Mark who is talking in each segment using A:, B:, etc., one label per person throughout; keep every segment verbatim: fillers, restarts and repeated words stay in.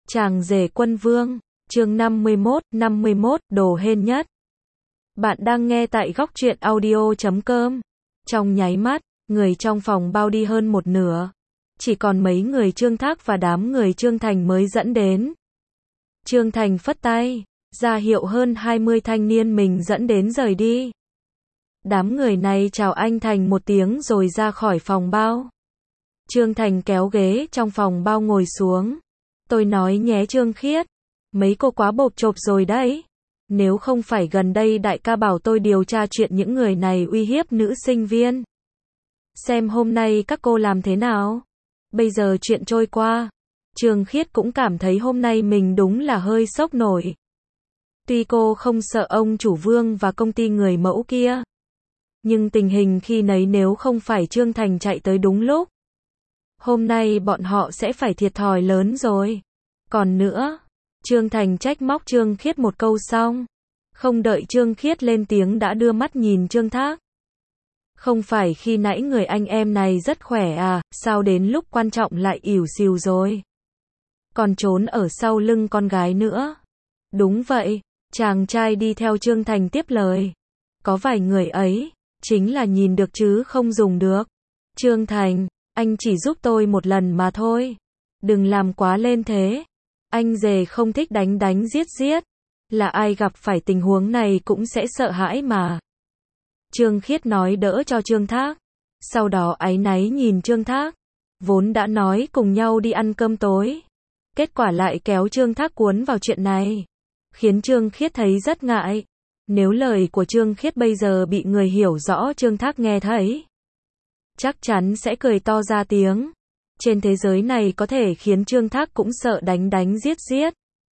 A: Chàng rể quân vương, chương năm mươi mốt, năm mươi mốt, đồ hên nhất. Bạn đang nghe tại góc truyện audio chấm com. Trong nháy mắt, người trong phòng bao đi hơn một nửa. Chỉ còn mấy người Trương Thác và đám người Trương Thành mới dẫn đến. Trương Thành phất tay, ra hiệu hơn hai mươi thanh niên mình dẫn đến rời đi. Đám người này chào anh Thành một tiếng rồi ra khỏi phòng bao. Trương Thành kéo ghế trong phòng bao ngồi xuống. Tôi nói nhé Trương Khiết, mấy cô quá bộp chộp rồi đấy. Nếu không phải gần đây đại ca bảo tôi điều tra chuyện những người này uy hiếp nữ sinh viên. Xem hôm nay các cô làm thế nào. Bây giờ chuyện trôi qua, Trương Khiết cũng cảm thấy hôm nay mình đúng là hơi sốc nổi. Tuy cô không sợ ông chủ Vương và công ty người mẫu kia, nhưng tình hình khi nấy nếu không phải Trương Thành chạy tới đúng lúc, hôm nay bọn họ sẽ phải thiệt thòi lớn rồi. Còn nữa, Trương Thành trách móc Trương Khiết một câu xong, không đợi Trương Khiết lên tiếng đã đưa mắt nhìn Trương Thác. Không phải khi nãy người anh em này rất khỏe à, sao đến lúc quan trọng lại ỉu xìu rồi? Còn trốn ở sau lưng con gái nữa. Đúng vậy, chàng trai đi theo Trương Thành tiếp lời. Có vài người ấy, chính là nhìn được chứ không dùng được. Trương Thành, anh chỉ giúp tôi một lần mà thôi. Đừng làm quá lên thế. Anh rể không thích đánh đánh giết giết. Là ai gặp phải tình huống này cũng sẽ sợ hãi mà. Trương Khiết nói đỡ cho Trương Thác. Sau đó áy náy nhìn Trương Thác. Vốn đã nói cùng nhau đi ăn cơm tối. Kết quả lại kéo Trương Thác cuốn vào chuyện này. Khiến Trương Khiết thấy rất ngại. Nếu lời của Trương Khiết bây giờ bị người hiểu rõ Trương Thác nghe thấy, chắc chắn sẽ cười to ra tiếng. Trên thế giới này có thể khiến Trương Thác cũng sợ đánh đánh giết giết.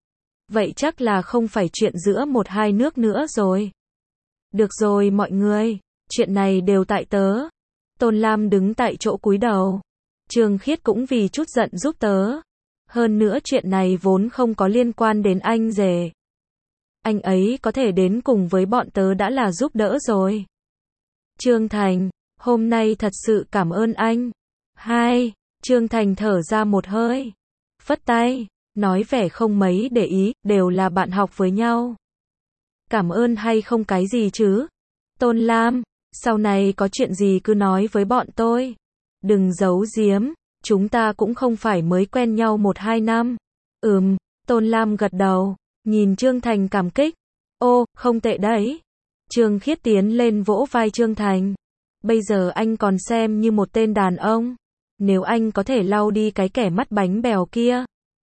A: Vậy chắc là không phải chuyện giữa một hai nước nữa rồi. Được rồi mọi người, chuyện này đều tại tớ. Tôn Lam đứng tại chỗ cúi đầu. Trương Khiết cũng vì chút giận giúp tớ. Hơn nữa chuyện này vốn không có liên quan đến anh rể. Anh ấy có thể đến cùng với bọn tớ đã là giúp đỡ rồi. Trương Thành, hôm nay thật sự cảm ơn anh. Hai, Trương Thành thở ra một hơi. Phất tay, nói vẻ không mấy để ý, đều là bạn học với nhau. Cảm ơn hay không cái gì chứ. Tôn Lam, sau này có chuyện gì cứ nói với bọn tôi. Đừng giấu giếm, chúng ta cũng không phải mới quen nhau một hai năm. Ừm, Tôn Lam gật đầu, nhìn Trương Thành cảm kích. Ô, không tệ đấy. Trương Khiết tiến lên vỗ vai Trương Thành. Bây giờ anh còn xem như một tên đàn ông. Nếu anh có thể lau đi cái kẻ mắt bánh bèo kia,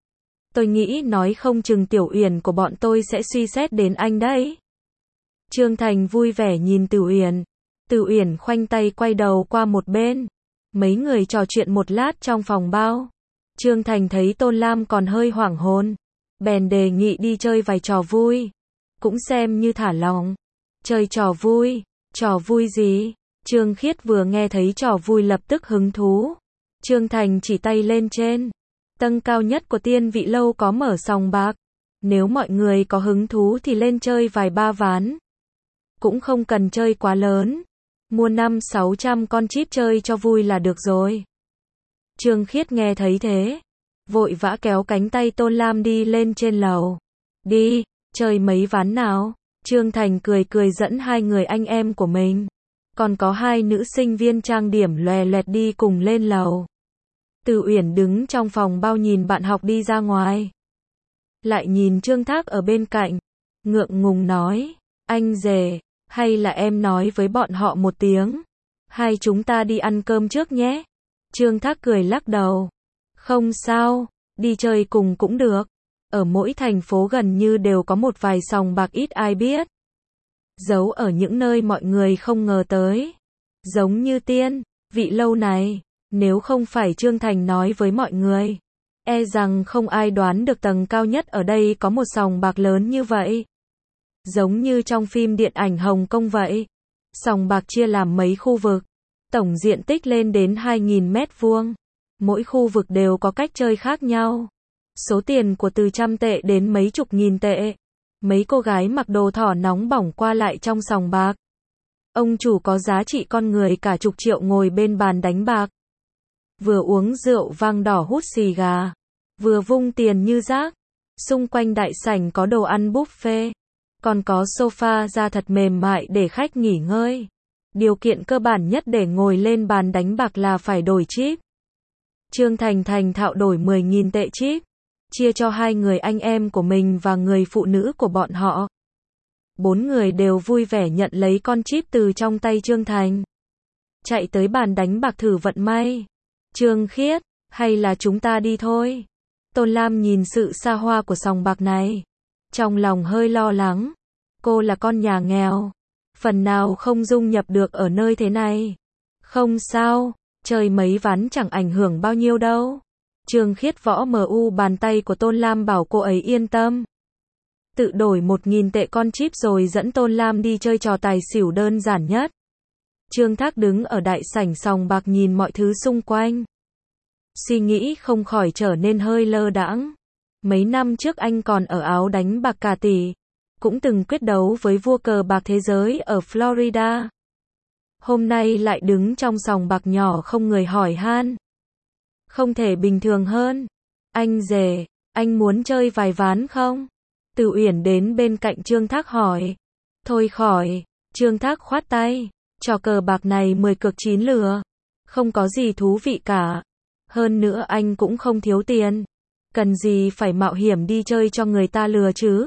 A: tôi nghĩ nói không chừng Tiểu Uyển của bọn tôi sẽ suy xét đến anh đấy. Trương Thành vui vẻ nhìn Tiểu Uyển. Tiểu Uyển khoanh tay quay đầu qua một bên. Mấy người trò chuyện một lát trong phòng bao. Trương Thành thấy Tôn Lam còn hơi hoảng hồn, bèn đề nghị đi chơi vài trò vui. Cũng xem như thả lòng. Chơi trò vui? Trò vui gì? Trương Khiết vừa nghe thấy trò vui lập tức hứng thú. Trương Thành chỉ tay lên trên. Tầng cao nhất của Tiên Vị Lâu có mở sòng bạc. Nếu mọi người có hứng thú thì lên chơi vài ba ván. Cũng không cần chơi quá lớn. Mua năm sáu trăm con chip chơi cho vui là được rồi. Trương Khiết nghe thấy thế, vội vã kéo cánh tay Tôn Lam đi lên trên lầu. Đi, chơi mấy ván nào. Trương Thành cười cười dẫn hai người anh em của mình. Còn có hai nữ sinh viên trang điểm loè loẹt đi cùng lên lầu. Từ Uyển đứng trong phòng bao nhìn bạn học đi ra ngoài. Lại nhìn Trương Thác ở bên cạnh. Ngượng ngùng nói. Anh rể, hay là em nói với bọn họ một tiếng. Hai chúng ta đi ăn cơm trước nhé. Trương Thác cười lắc đầu. Không sao, đi chơi cùng cũng được. Ở mỗi thành phố gần như đều có một vài sòng bạc ít ai biết. Giấu ở những nơi mọi người không ngờ tới. Giống như Tiên Vị Lâu này. Nếu không phải Trương Thành nói với mọi người, e rằng không ai đoán được tầng cao nhất ở đây có một sòng bạc lớn như vậy. Giống như trong phim điện ảnh Hồng Kông vậy. Sòng bạc chia làm mấy khu vực. Tổng diện tích lên đến hai nghìn mét vuông. Mỗi khu vực đều có cách chơi khác nhau. Số tiền của từ trăm tệ đến mấy chục nghìn tệ. Mấy cô gái mặc đồ thỏ nóng bỏng qua lại trong sòng bạc. Ông chủ có giá trị con người cả chục triệu ngồi bên bàn đánh bạc. Vừa uống rượu vang đỏ hút xì gà. Vừa vung tiền như rác. Xung quanh đại sảnh có đồ ăn buffet, còn có sofa da thật mềm mại để khách nghỉ ngơi. Điều kiện cơ bản nhất để ngồi lên bàn đánh bạc là phải đổi chip. Trương Thành thành thạo đổi mười nghìn tệ chip, chia cho hai người anh em của mình và người phụ nữ của bọn họ. Bốn người đều vui vẻ nhận lấy con chip từ trong tay Trương Thành. Chạy tới bàn đánh bạc thử vận may. Trương Khiết, hay là chúng ta đi thôi? Tôn Lam nhìn sự xa hoa của sòng bạc này, trong lòng hơi lo lắng. Cô là con nhà nghèo, phần nào không dung nhập được ở nơi thế này. Không sao, chơi mấy ván chẳng ảnh hưởng bao nhiêu đâu. Trương Khiết võ em u bàn tay của Tôn Lam bảo cô ấy yên tâm. Tự đổi một nghìn tệ con chip rồi dẫn Tôn Lam đi chơi trò tài xỉu đơn giản nhất. Trương Thác đứng ở đại sảnh sòng bạc nhìn mọi thứ xung quanh. Suy nghĩ không khỏi trở nên hơi lơ đãng. Mấy năm trước anh còn ở áo đánh bạc cả tỷ, cũng từng quyết đấu với vua cờ bạc thế giới ở Florida. Hôm nay lại đứng trong sòng bạc nhỏ không người hỏi han. Không thể bình thường hơn. Anh rể, anh muốn chơi vài ván không? Từ Uyển đến bên cạnh Trương Thác hỏi. Thôi khỏi, Trương Thác khoát tay. Trò cờ bạc này mười cược chín lừa. Không có gì thú vị cả. Hơn nữa anh cũng không thiếu tiền. Cần gì phải mạo hiểm đi chơi cho người ta lừa chứ?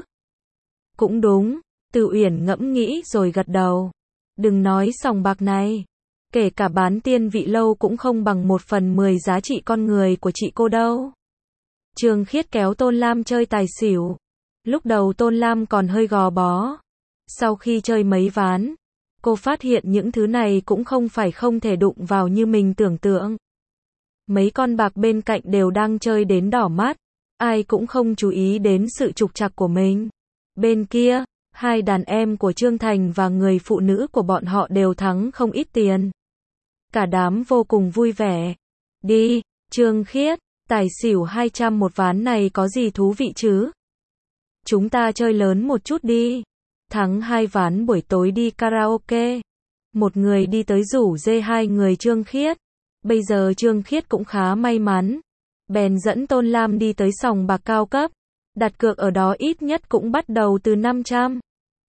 A: Cũng đúng, Từ Uyển ngẫm nghĩ rồi gật đầu. Đừng nói sòng bạc này, kể cả bán tiên vị lâu cũng không bằng một phần mười giá trị con người của chị cô đâu. Trương Khiết kéo Tôn Lam chơi tài xỉu. Lúc đầu Tôn Lam còn hơi gò bó. Sau khi chơi mấy ván, cô phát hiện những thứ này cũng không phải không thể đụng vào như mình tưởng tượng. Mấy con bạc bên cạnh đều đang chơi đến đỏ mắt, ai cũng không chú ý đến sự trục trặc của mình. Bên kia, hai đàn em của Trương Thành và người phụ nữ của bọn họ đều thắng không ít tiền. Cả đám vô cùng vui vẻ. Đi, Trương Khiết, tài xỉu hai trăm một ván này có gì thú vị chứ? Chúng ta chơi lớn một chút đi. Thắng hai ván buổi tối đi karaoke. Một người đi tới rủ dê hai người Trương Khiết. Bây giờ Trương Khiết cũng khá may mắn. Bèn dẫn Tôn Lam đi tới sòng bạc cao cấp. Đặt cược ở đó ít nhất cũng bắt đầu từ năm trăm.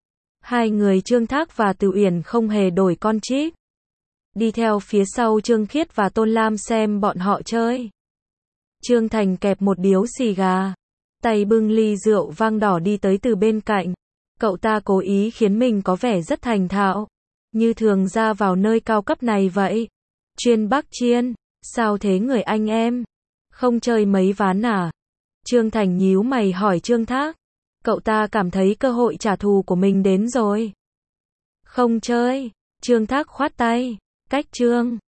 A: Hai người Trương Thác và Từ Uyển không hề đổi con chip. Đi theo phía sau Trương Khiết và Tôn Lam xem bọn họ chơi. Trương Thành kẹp một điếu xì gà, tay bưng ly rượu vang đỏ đi tới từ bên cạnh. Cậu ta cố ý khiến mình có vẻ rất thành thạo, như thường ra vào nơi cao cấp này vậy. Chuyên Bắc Chiên, sao thế người anh em? Không chơi mấy ván à? Trương Thành nhíu mày hỏi Trương Thác. Cậu ta cảm thấy cơ hội trả thù của mình đến rồi. Không chơi, Trương Thác khoát tay. Cách Trương